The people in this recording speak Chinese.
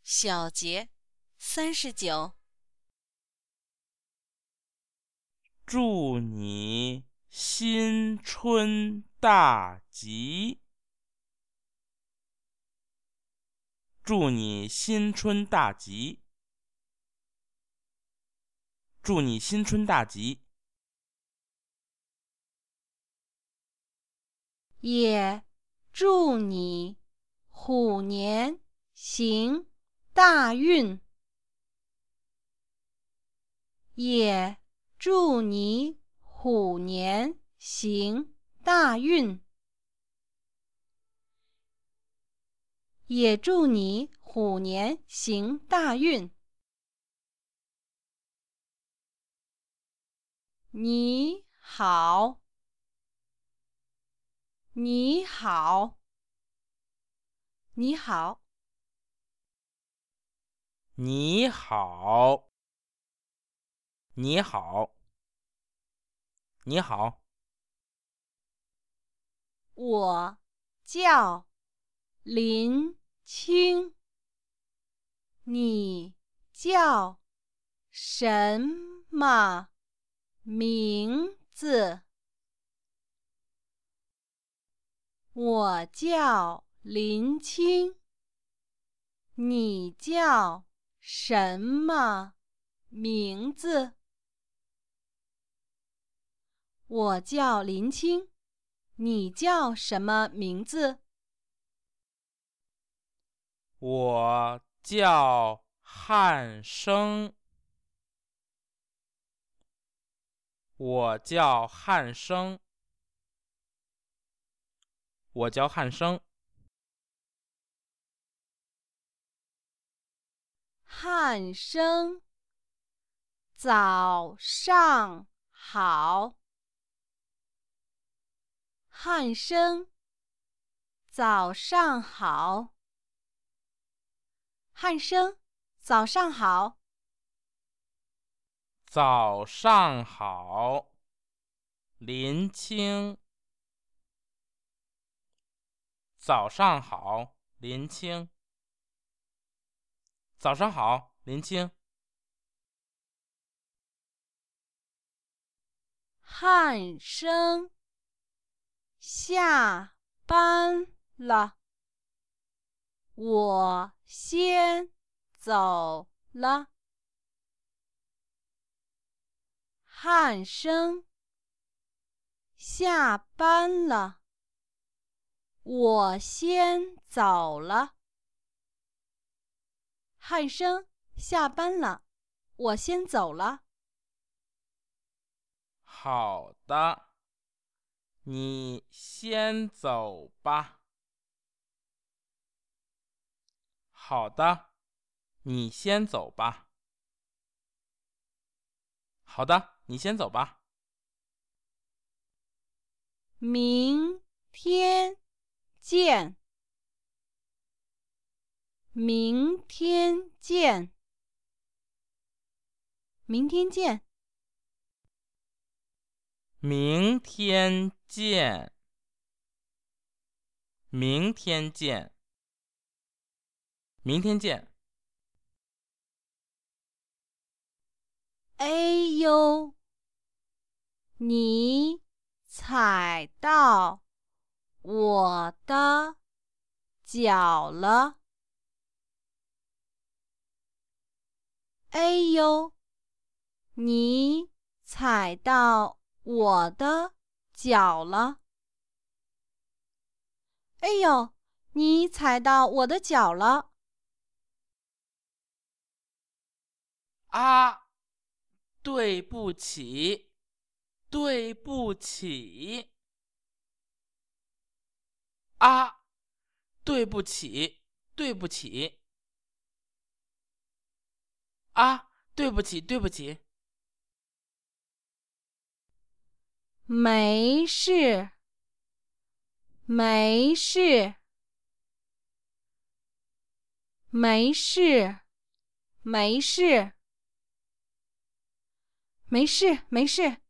小节39。 祝你新春大吉！祝你新春大吉！祝你新春大吉！ 也祝你虎年行大运！也祝你虎年行大运！也祝你虎年行大运！你好，你好，你好， 你好，你好，你好。 我叫林青，你叫什么名字？我叫林青，你叫什么名字？我叫林青，你叫什么名字？ 我叫汉生，我叫汉生，我叫汉生。 汉生，早上好。汉生，早上好。汉生，早上好。 早上好，林青。早上好，林青。早上好，林青。 汉生，下班了，我先走了。汉生，下班了，我先走了。汉生，下班了，我先走了。 好的，你先走吧。好的，你先走吧。好的，你先走吧。 明天见，明天见，明天见， 明天见，明天见，明天见。 哎呦，你踩到我的脚了。哎呦，你踩到我的脚了。哎呦，你踩到我的脚了。 啊，对不起，对不起。啊，对不起，对不起。啊，对不起，对不起。 没事，没事，没事，没事，没事，没事。